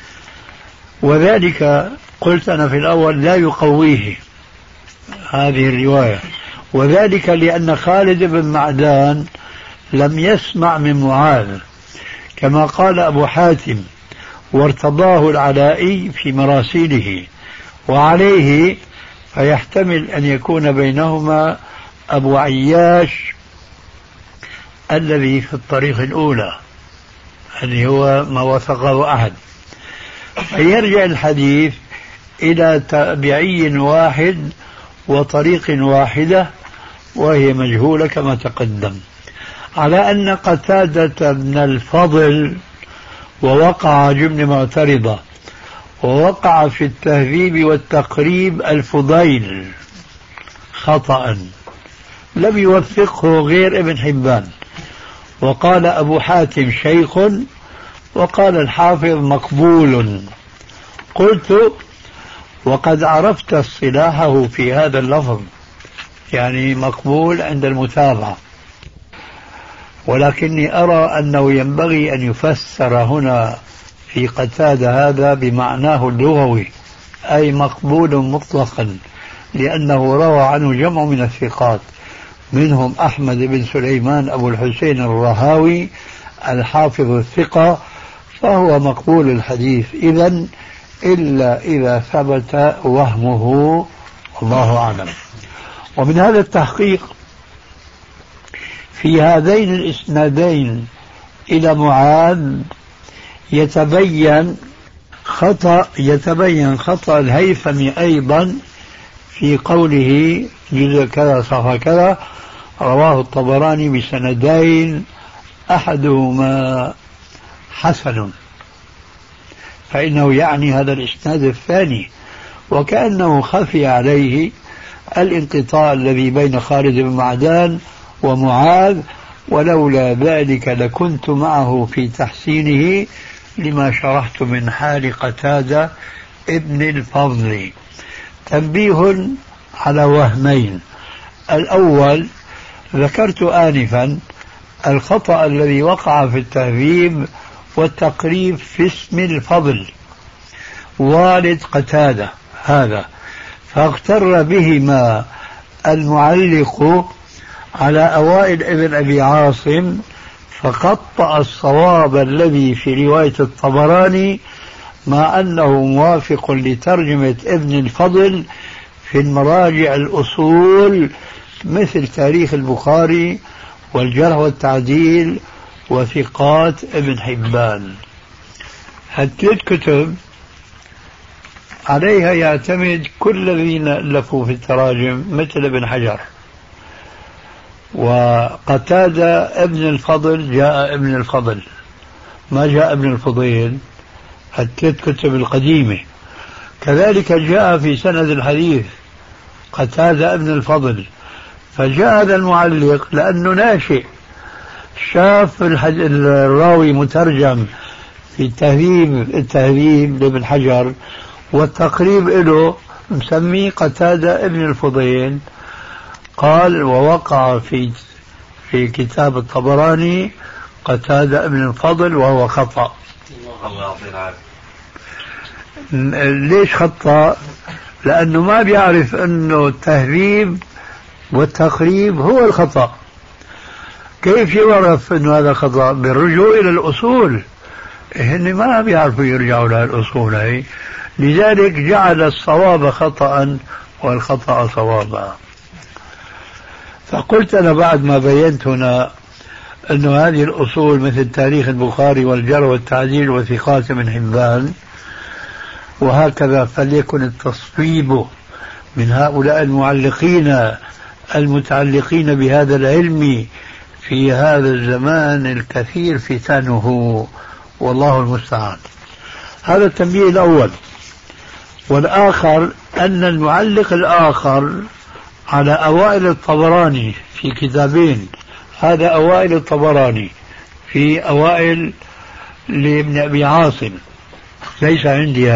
وذلك قلت أنا في الأول لا يقويه هذه الرواية، وذلك لأن خالد بن معدان لم يسمع من معاذ، كما قال أبو حاتم وارتضاه العلائي في مراسيله، وعليه فيحتمل أن يكون بينهما أبو عياش الذي في الطريق الأولى اللي هو ما وثقه أحد، فيرجع الحديث إلى تابعي واحد وطريق واحدة وهي مجهولة كما تقدم، على أن قتادة بن الفضل ووقع جبن معترضة، ووقع في التهذيب والتقريب الفضيل خطأ لم يوثقه غير ابن حبان، وقال أبو حاتم شيخ، وقال الحافظ مقبول. قلت وقد عرفت اصطلاحه في هذا اللفظ، يعني مقبول عند المتابعة، ولكني أرى أنه ينبغي أن يفسر هنا في قتادة هذا بمعناه اللغوي، أي مقبول مطلقا، لأنه روى عنه جمع من الثقات، منهم أحمد بن سليمان أبو الحسين الرهاوي الحافظ الثقة، فهو مقبول الحديث إذن، إلا إذا ثبت وهمه، والله أعلم. ومن هذا التحقيق في هذين الإسنادين إلى معاذ يتبين خطأ الهيثمي أيضا في قوله جزء كذا صفحة كذا رواه الطبراني بسندين أحدهما حسن، فإنه يعني هذا الإسناد الثاني، وكأنه خفي عليه الانقطاع الذي بين خالد بن معدان ومعاذ، ولولا ذلك لكنت معه في تحسينه لما شرحت من حال قتادة ابن الفضل. تنبيه على وهمين: الأول ذكرت آنفا الخطأ الذي وقع في التهذيب والتقريب في اسم الفضل والد قتادة هذا، فاغتر بهما المعلق على أوائل ابن أبي عاصم، فقطع الصواب الذي في رواية الطبراني، مع أنه موافق لترجمة ابن الفضل في المراجع الأصول مثل تاريخ البخاري والجرح والتعديل وثقات ابن حبان. هالثلاث كتب عليها يعتمد كل الذين ألفوا في التراجم مثل ابن حجر. وقتادة ابن الفضل جاء ابن الفضل، ما جاء ابن الفضيل، الثلاث كتب القديمة. كذلك جاء في سند الحديث قتادة ابن الفضل، فجاء هذا المعلق لأنه ناشئ، شاف الراوي مترجم في التهذيب لابن حجر، والتقريب له مسميه قتادة ابن الفضيل، قال ووقع في كتاب الطبراني قتادة ابن الفضل وهو خطأ. ليش خطأ؟ لأنه ما بيعرف أنه التهذيب والتقريب هو الخطأ. كيف يعرف أنه هذا خطأ؟ بالرجوع إلى الأصول، هن ما بيعرفوا يرجعوا لها الأصول هي، لذلك جعل الصواب خطأ والخطأ صوابا. فقلت أنا بعد ما بينت هنا أن هذه الأصول مثل تاريخ البخاري والجرح والتعديل وثقات من حبان وهكذا، فليكن التصويب من هؤلاء المعلقين المتعلقين بهذا العلم في هذا الزمان الكثير فتنه، والله المستعان. هذا التنبيه الأول. والآخر أن المعلق الآخر على أوائل الطبراني في كتابين، هذا أوائل الطبراني في أوائل لابن أبي عاصم، ليس عندي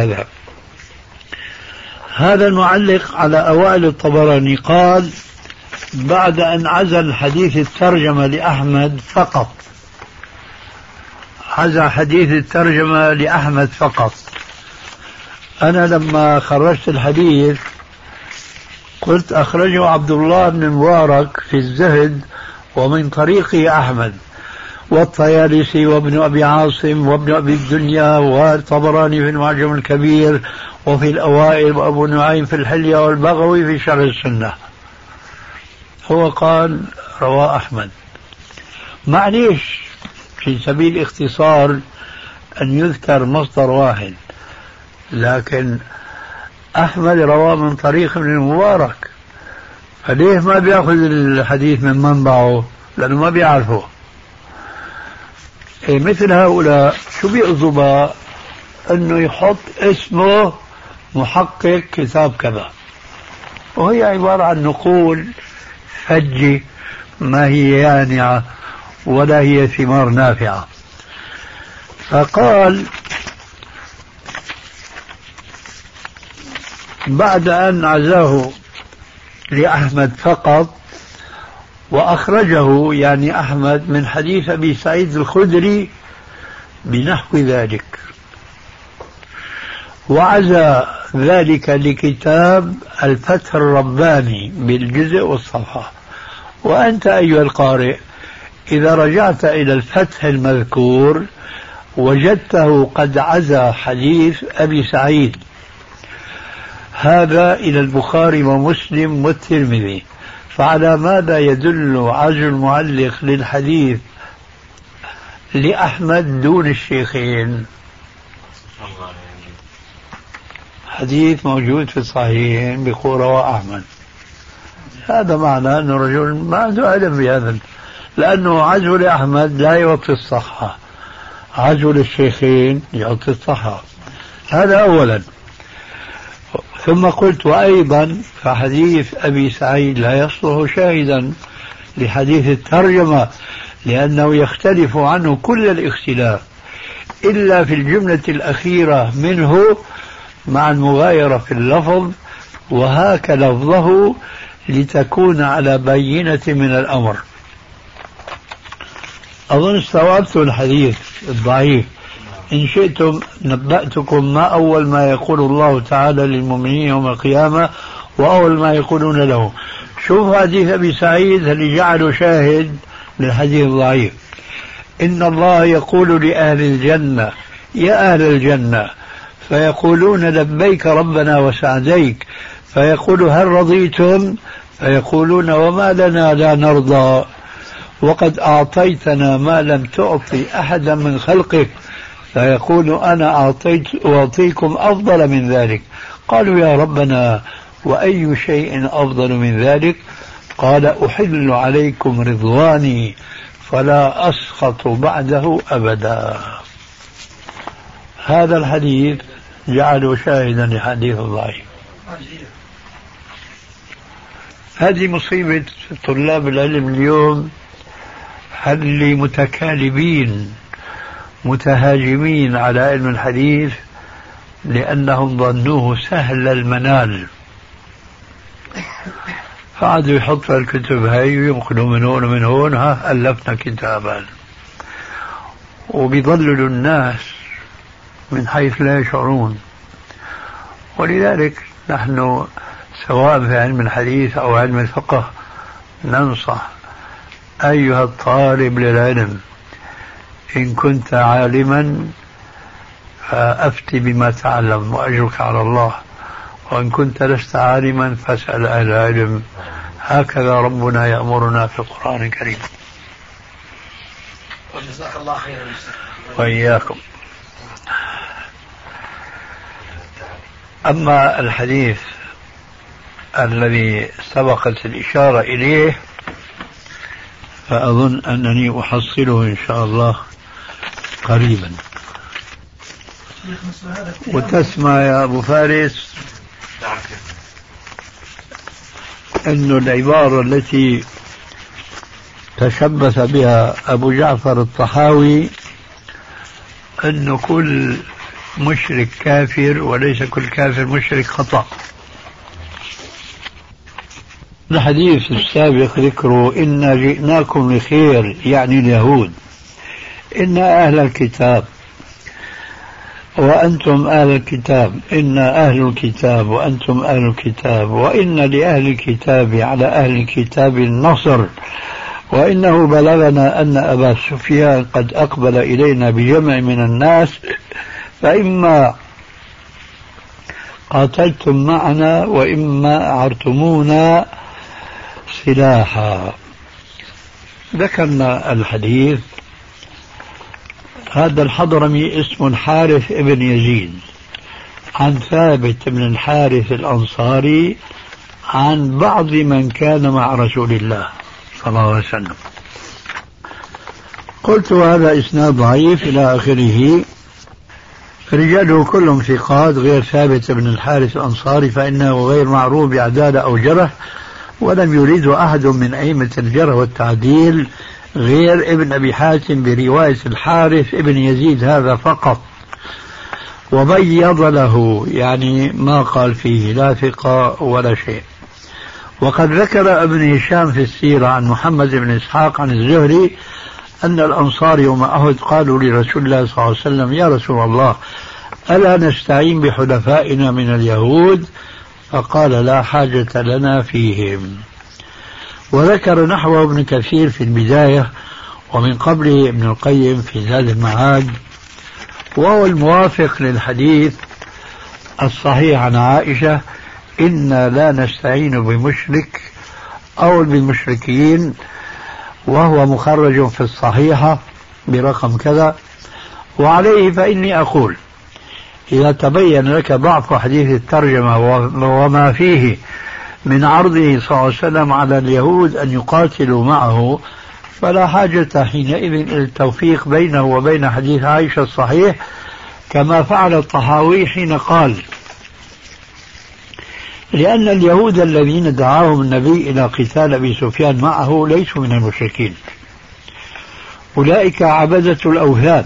هذا المعلق على أوائل الطبراني قال بعد أن عزل حديث الترجمة لأحمد فقط، عزل حديث الترجمة لأحمد فقط. أنا لما خرجت الحديث قلت أخرجه عبد الله بن المبارك في الزهد ومن طريق أحمد والطيالسي وابن أبي عاصم وابن أبي الدنيا والطبراني في المعجم الكبير وفي الأوائل وأبو نعيم في الحلية والبغوي في شرح السنة. هو قال رواه أحمد. معليش في سبيل اختصار أن يذكر مصدر واحد، لكن أحمد رواه من طريق ابن المبارك، فليه ما بيأخذ الحديث من منبعه؟ لأنه ما بيعرفه. مثل هؤلاء شو بيقصد أنه يحط اسمه محقق كتاب كذا، وهي عبارة عن نقول فجة ما هي يانعة ولا هي ثمار نافعة. فقال بعد أن عزاه لأحمد فقط وأخرجه يعني أحمد من حديث أبي سعيد الخدري بنحو ذلك، وعزى ذلك لكتاب الفتح الرباني بالجزء والصفحة. وأنت أيها القارئ إذا رجعت إلى الفتح المذكور وجدته قد عزى حديث أبي سعيد هذا إلى البخاري ومسلم والترمذي، فعلى ماذا يدل عزو المعلق للحديث لأحمد دون الشيخين؟ حديث موجود في الصحيحين بقول رواه أحمد، هذا معنى أنه رجل ما عنده علم بهذا، لأنه عزو لأحمد لا يعطي الصحة، عزو للشيخين يعطي الصحة. هذا أولا. ثم قلت وأيضا فحديث أبي سعيد لا يصلح شاهدا لحديث الترجمة، لأنه يختلف عنه كل الاختلاف إلا في الجملة الأخيرة منه مع المغايرة في اللفظ، وهاك لفظه لتكون على بينة من الأمر. أظن استوعبت الحديث الضعيف. إن شئتم نبأتكم ما أول ما يقول الله تعالى للمؤمنين يوم القيامة وأول ما يقولون له. شوف حديث أبي سعيد اللي جعله شاهد للحديث الضعيف. إن الله يقول لأهل الجنة يا أهل الجنة، فيقولون لبيك ربنا وسعديك، فيقول هل رضيتم؟ فيقولون وما لنا لا نرضى وقد أعطيتنا ما لم تعطي أحدا من خلقك، فيقول أنا أعطيكم أفضل من ذلك. قالوا يا ربنا وأي شيء أفضل من ذلك؟ قال أحل عليكم رضواني فلا أسخط بعده أبدا. هذا الحديث جعله شاهدا لحديث ضعيف. هذه مصيبة طلاب العلم اليوم، اللي متكالبين متهاجمين على علم الحديث لأنهم ظنوه سهل المنال، فعادوا يحطوا الكتب هاي وينقلوا من هون ومن هون، ها ألفنا كتابا، وبيضللوا الناس من حيث لا يشعرون. ولذلك نحن سواء في علم الحديث أو علم الفقه ننصح أيها الطالب للعلم إن كنت عالما فأفتي بما تعلم وأجرك على الله، وإن كنت لست عالما فاسأل أهل العلم. هكذا ربنا يأمرنا في القرآن الكريم. وجزاك الله خيرا. وإياكم. أما الحديث الذي سبقت الإشارة إليه فأظن أنني أحصله إن شاء الله قريبا. وتسمع يا أبو فارس أن العبارة التي تشبث بها أبو جعفر الطحاوي أن كل مشرك كافر وليس كل كافر مشرك خطأ. الحديث السابق ذكره إنا جئناكم لخير يعني اليهود، إنا أهل الكتاب وأنتم أهل الكتاب، إنا أهل الكتاب وأنتم أهل الكتاب، وإن لأهل الكتاب على أهل الكتاب النصر، وإنه بلغنا أن أبا سفيان قد أقبل إلينا بجمع من الناس فإما قاتلتم معنا وإما أعرتمونا سلاحا. ذكرنا الحديث. هذا الحضرمي اسمه الحارث ابن يزيد عن ثابت بن الحارث الأنصاري عن بعض من كان مع رسول الله صلى الله عليه وسلم. قلت هذا إسناد ضعيف إلى آخره، رجاله كلهم ثقات غير ثابت بن الحارث الأنصاري فإنه غير معروف بعدالة أو جرح، ولم يريده أحد من أئمة الجرح والتعديل غير ابن أبي حاتم برواية الحارث ابن يزيد هذا فقط، وبيض له يعني ما قال فيه لا ثقة ولا شيء. وقد ذكر ابن هشام في السيرة عن محمد بن إسحاق عن الزهري أن الأنصار يوم أحد قالوا لرسول الله صلى الله عليه وسلم: يا رسول الله، ألا نستعين بحلفائنا من اليهود؟ فقال: لا حاجة لنا فيهم. وذكر نحوه ابن كثير في البداية، ومن قبله ابن القيم في زاد المعاد، وهو الموافق للحديث الصحيح عن عائشة: إنا لا نستعين بمشرك أو بالمشركين، وهو مخرج في الصحيحة برقم كذا. وعليه فإني أقول: إذا تبين لك ضعف حديث الترجمة وما فيه من عرضه صلى الله عليه وسلم على اليهود أن يقاتلوا معه، فلا حاجة حينئذ إلى التوفيق بينه وبين حديث عائشة الصحيح، كما فعل الطحاوي حين قال: لأن اليهود الذين دعاهم النبي إلى قتال أبي سفيان معه ليسوا من المشركين، أولئك عبدة الأوثان،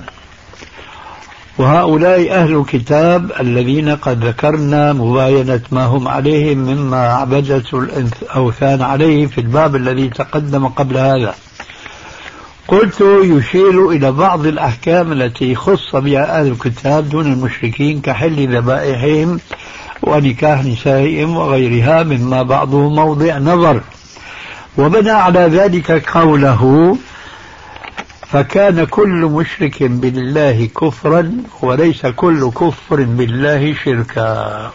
وهؤلاء أهل الكتاب الذين قد ذكرنا مباينة ما هم عليه مما عبدة الأوثان عليه في الباب الذي تقدم قبل هذا. قلت: يشير إلى بعض الأحكام التي خص بها أهل الكتاب دون المشركين كحل ذبائحهم ونكاح نسائهم وغيرها، مما بعضه موضع نظر. وبنى على ذلك قوله: فكان كل مشرك بالله كفرا وليس كل كفر بالله شركا.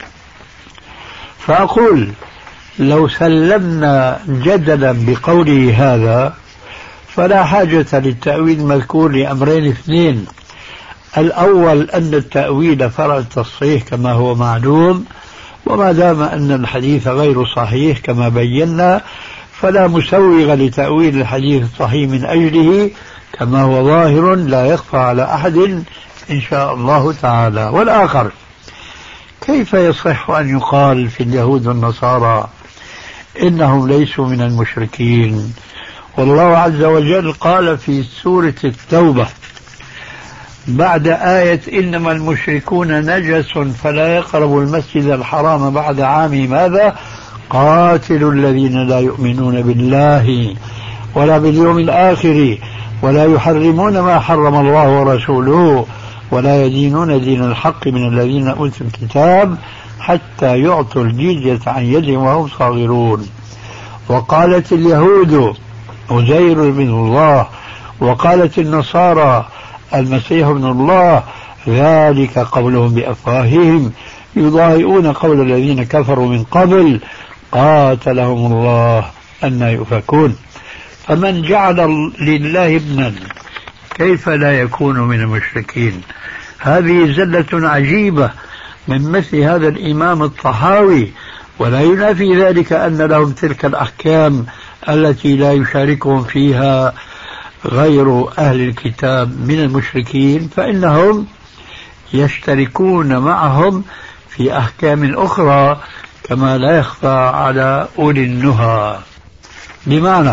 فأقول: لو سلمنا جدلا بقوله هذا فلا حاجة للتأويل المذكور لأمرين اثنين: الأول أن التأويل فرع التصحيح كما هو معلوم، وما دام أن الحديث غير صحيح كما بينا فلا مسوغ لتأويل الحديث الصحيح من أجله، كما هو ظاهر لا يخفى على أحد إن شاء الله تعالى. والآخر: كيف يصح أن يقال في اليهود والنصارى إنهم ليسوا من المشركين، والله عز وجل قال في سورة التوبة بعد آية إنما المشركون نجس فلا يقربوا المسجد الحرام بعد عام ماذا؟ قاتلوا الذين لا يؤمنون بالله ولا باليوم الآخر ولا يحرمون ما حرم الله ورسوله ولا يدينون دين الحق من الذين أوتوا الكتاب حتى يعطوا الجزية عن يد وهم صاغرون. وقالت اليهود عزير بن الله، وقالت النصارى المسيح ابن الله، ذلك قولهم بأفواههم يضاهئون قول الذين كفروا من قبل قاتلهم الله أن يؤفكون. فمن جعل لله ابنا كيف لا يكون من المشركين؟ هذه زلة عجيبة من مثل هذا الإمام الطحاوي، ولا ينافي ذلك أن لهم تلك الأحكام التي لا يشاركهم فيها غير أهل الكتاب من المشركين، فإنهم يشتركون معهم في أحكام أخرى كما لا يخفى على أولي النهى. بمعنى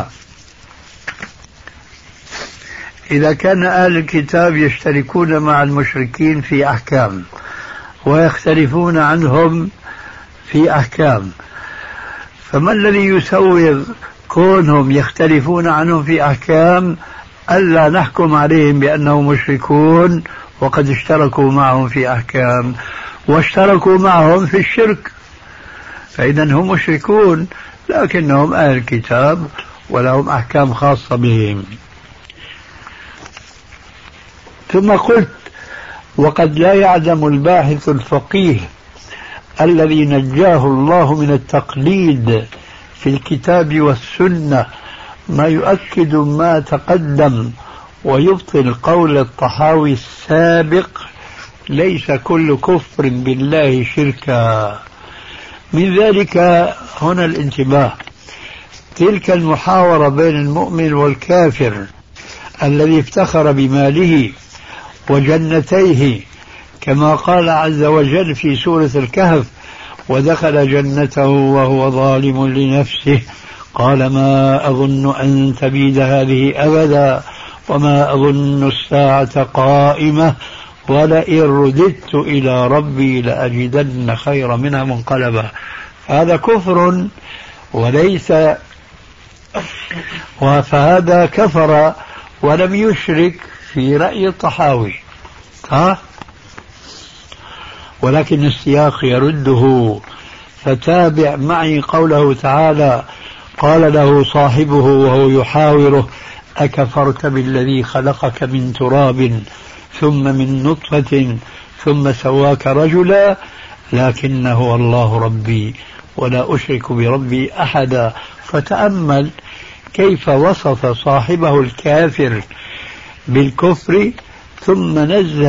إذا كان أهل الكتاب يشتركون مع المشركين في أحكام ويختلفون عنهم في أحكام، فما الذي يسوغ كونهم يختلفون عنهم في أحكام ألا نحكم عليهم بأنهم مشركون وقد اشتركوا معهم في أحكام واشتركوا معهم في الشرك؟ فإذا هم مشركون لكنهم أهل الكتاب ولهم أحكام خاصة بهم. ثم قلت: وقد لا يعلم الباحث الفقيه الذي نجاه الله من التقليد في الكتاب والسنة ما يؤكد ما تقدم ويبطل قول الطحاوي السابق: ليس كل كفر بالله شركا. من ذلك هنا الانتباه: تلك المحاورة بين المؤمن والكافر الذي افتخر بماله وجنتيه، كما قال عز وجل في سورة الكهف: ودخل جنته وهو ظالم لنفسه قال ما أظن أن تبيد هذه أبدا وما أظن الساعة قائمة ولئن رددت إلى ربي لأجدن خيرا منها منقلبا. هذا كفر وليس، فهذا كفر ولم يشرك في رأي الطحاوي، ولكن السياق يرده. فتابع معي قوله تعالى: قال له صاحبه وهو يحاوره: أكفرت بالذي خلقك من تراب ثم من نطفة ثم سواك رجلا لكن هو الله ربي ولا أشرك بربي أحدا. فتأمل كيف وصف صاحبه الكافر بالكفر ثم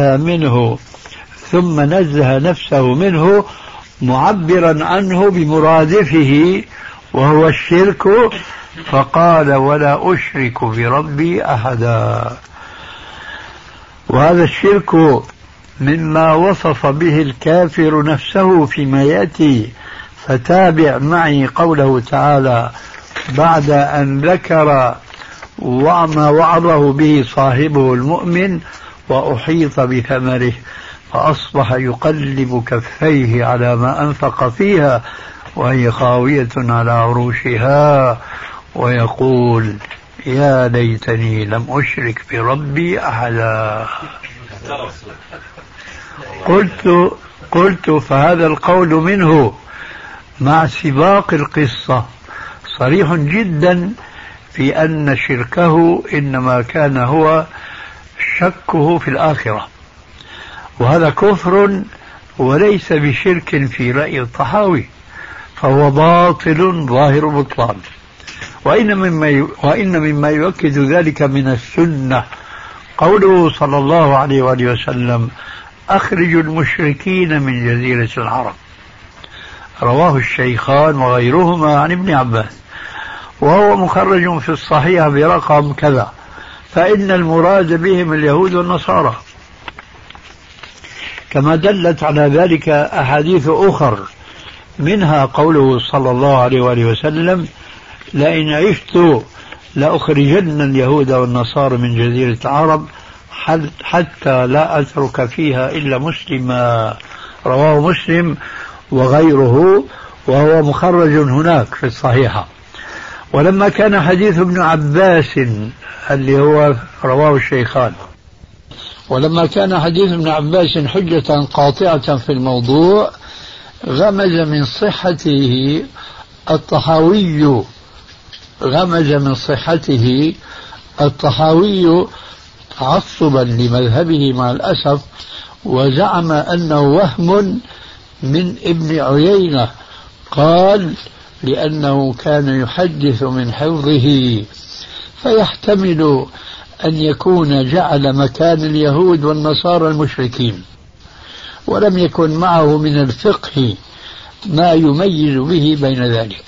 نزه نفسه منه، معبرا عنه بمرادفه وهو الشرك، فقال: ولا أشرك بربي أحدا. وهذا الشرك مما وصف به الكافر نفسه فيما يأتي. فتابع معي قوله تعالى بعد أن ذكر وما وعظه به صاحبه المؤمن: وأحيط بثمره فأصبح يقلب كفيه على ما أنفق فيها وهي خاوية على عروشها ويقول: يا ليتني لم أشرك بربي أحدا. قلت فهذا القول منه مع سباق القصة صريح جدا في أن شركه إنما كان هو شكه في الآخرة، وهذا كفر وليس بشرك في رأي الطحاوي، فهو باطل ظاهر بطلان. وإن مما يؤكد ذلك من السنة قوله صلى الله عليه وآله وسلم: أخرجوا المشركين من جزيرة العرب. رواه الشيخان وغيرهما عن ابن عباس، وهو مخرج في الصحيح برقم كذا، فإن المراد بهم اليهود والنصارى، كما دلت على ذلك أحاديث أخر، منها قوله صلى الله عليه وآله وسلم: لئن عشت لأخرجن اليهود والنصارى من جزيرة العرب حتى لا أترك فيها إلا مسلما. رواه مسلم وغيره، وهو مخرج هناك في الصحيحة. ولما كان حديث ابن عباس اللي هو رواه الشيخان، ولما كان حديث ابن عباس حجة قاطعة في الموضوع، غمز من صحته الطحاوي تعصبا لمذهبه مع الأسف، وزعم أنه وهم من ابن عيينة، قال: لأنه كان يحدث من حفظه، فيحتمل أن يكون جعل مكان اليهود والنصارى المشركين، ولم يكن معه من الفقه ما يميز به بين ذلك.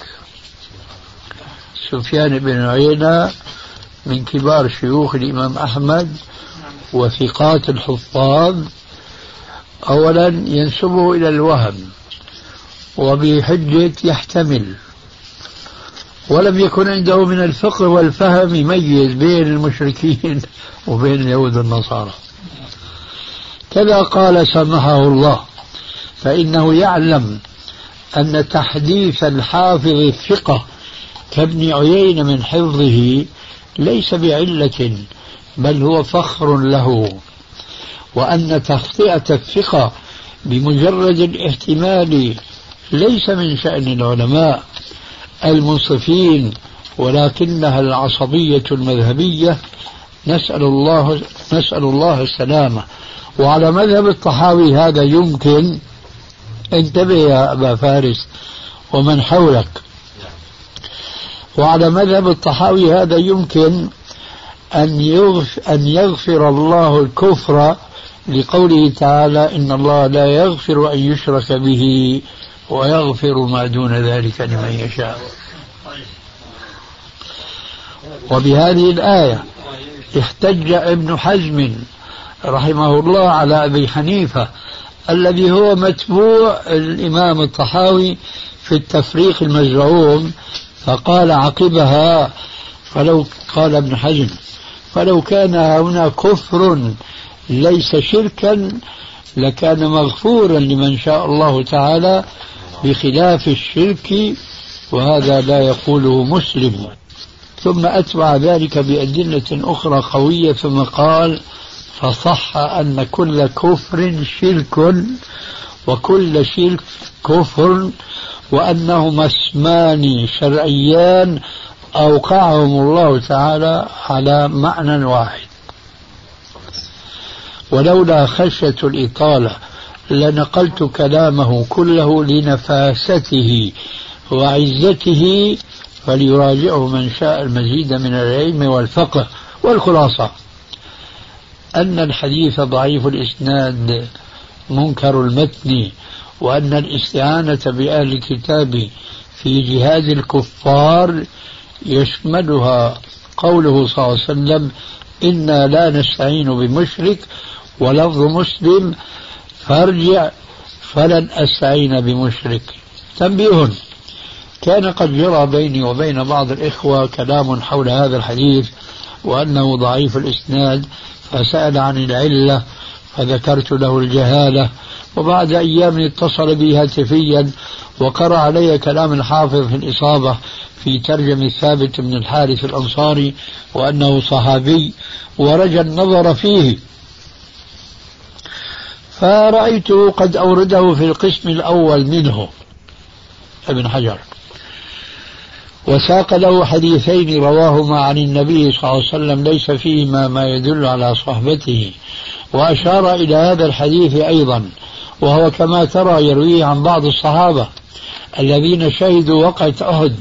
سفيان بن عيينة من كبار شيوخ الإمام أحمد وثقات الحفاظ، أولا ينسبه إلى الوهم وبحجة يحتمل، ولم يكن عنده من الفقه والفهم يميز بين المشركين وبين اليهود والنصارى. كذا قال سمحه الله: فإنه يعلم أن تحديث الحافظ الثقة كابن عيينة من حفظه ليس بعلة، بل هو فخر له، وأن تخطئة الثقة بمجرد الاحتمال ليس من شأن العلماء المنصفين ولكنها العصبية المذهبية، نسأل الله السلامة. وعلى مذهب الطحاوي هذا يمكن، انتبه يا أبا فارس ومن حولك، وعلى مذهب الطحاوي هذا يمكن أن يغفر الله الكفر لقوله تعالى إن الله لا يغفر أن يشرك به ويغفر ما دون ذلك لمن يشاء. وبهذه الآية احتج ابن حزم رحمه الله على أبي حنيفة الذي هو متبوع الإمام الطحاوي في التفريق المزعوم، فقال عقبها قال ابن حزم فلو كان هنا كفر ليس شركا لكان مغفورا لمن شاء الله تعالى بخلاف الشرك، وهذا لا يقوله مسلم. ثم أتبع ذلك بأدلة أخرى قوية ثم قال فصح أن كل كفر شرك وكل شرك كفر، وأنهما اسمان شرعيان أوقعهم الله تعالى على معنى واحد. ولولا خشية الإطالة لنقلت كلامه كله لنفاسته وعزته، فليراجعه من شاء المزيد من العلم والفقه. والخلاصة أن الحديث ضعيف الإسناد منكر المتن، وأن الاستعانة بأهل الكتاب في جهاد الكفار يشملها قوله صلى الله عليه وسلم إنا لا نستعين بمشرك، ولفظ مسلم فارجع فلن أستعين بمشرك. تنبيه، كان قد جرى بيني وبين بعض الإخوة كلام حول هذا الحديث وأنه ضعيف الإسناد، فسأل عن العلة فذكرت له الجهالة، وبعد أيام اتصل بي هاتفيا وقرأ علي كلام الحافظ في الإصابة في ترجمة ثابت بن الحارث الأنصاري وأنه صحابي، ورجى النظر فيه، فرأيته قد أورده في القسم الأول منه ابن حجر، وساق له حديثين رواهما عن النبي صلى الله عليه وسلم ليس فيهما ما يدل على صحبته، وأشار إلى هذا الحديث أيضا، وهو كما ترى يرويه عن بعض الصحابة الذين شهدوا وقعة أحد،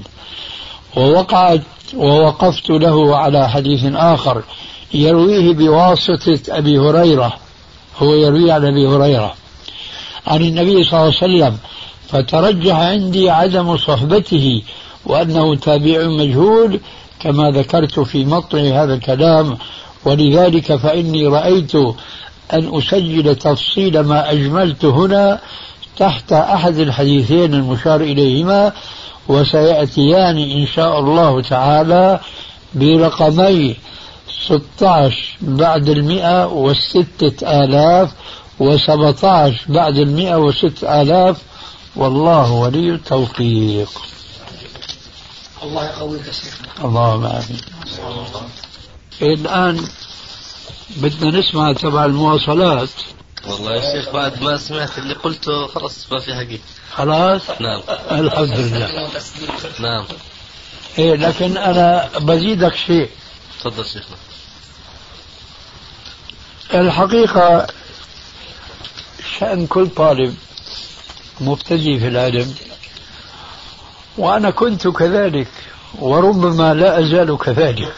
ووقفت له على حديث آخر يرويه بواسطة أبي هريرة، هو يروي عن أبي هريرة عن النبي صلى الله عليه وسلم، فترجح عندي عدم صحبته وأنه تابع مجهول كما ذكرت في مطلع هذا الكلام. ولذلك فإني رأيت أن أسجل تفصيل ما أجملت هنا تحت أحد الحديثين المشار إليهما، وسيأتيان إن شاء الله تعالى برقمي 16 بعد 100 و6000 و17 بعد 100 و6000، والله ولي التوفيق. الله يقويك يا شيخنا. اللهم آمين. الآن بدنا نسمع تبع المواصلات. والله يا شيخ بعد ما سمعت اللي قلته خلاص ما في حقيقة. خلاص؟ نعم الحمد لله. نعم. إيه لكن أنا بزيدك شيء. تفضل شيخنا. الحقيقة شأن كل طالب مبتدئ في العلم، وأنا كنت كذلك وربما لا أزال كذلك،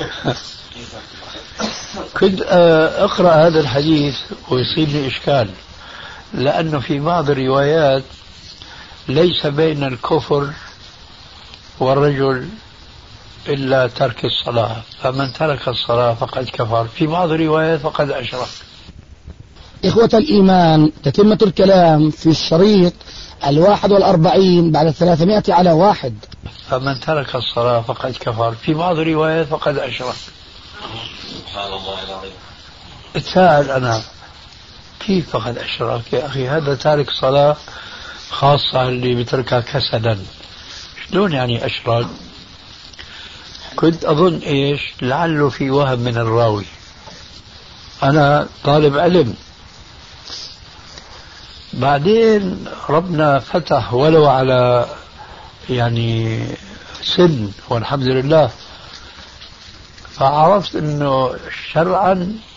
كنت أقرأ هذا الحديث ويصيبني إشكال، لأنه في بعض الروايات ليس بين الكفر والرجل إلا ترك الصلاة، فمن ترك الصلاة فقد كفر، في بعض الروايات فقد أشرك. إخوة الإيمان، تتمة الكلام في الشريط 41 بعد 300 على 1. فمن ترك الصلاة فقد كفر، في بعض الروايات فقد أشرك. سبحان الله العظيم. اتساءل أنا كيف فقد أشرك يا أخي؟ هذا تارك صلاة خاصة اللي بتركها كسلا، شلون يعني أشرك؟ كنت أظن إيش لعله في وهم من الراوي، أنا طالب علم. بعدين ربنا فتح ولو على يعني سن، والحمد لله فعرفت أنه شرعا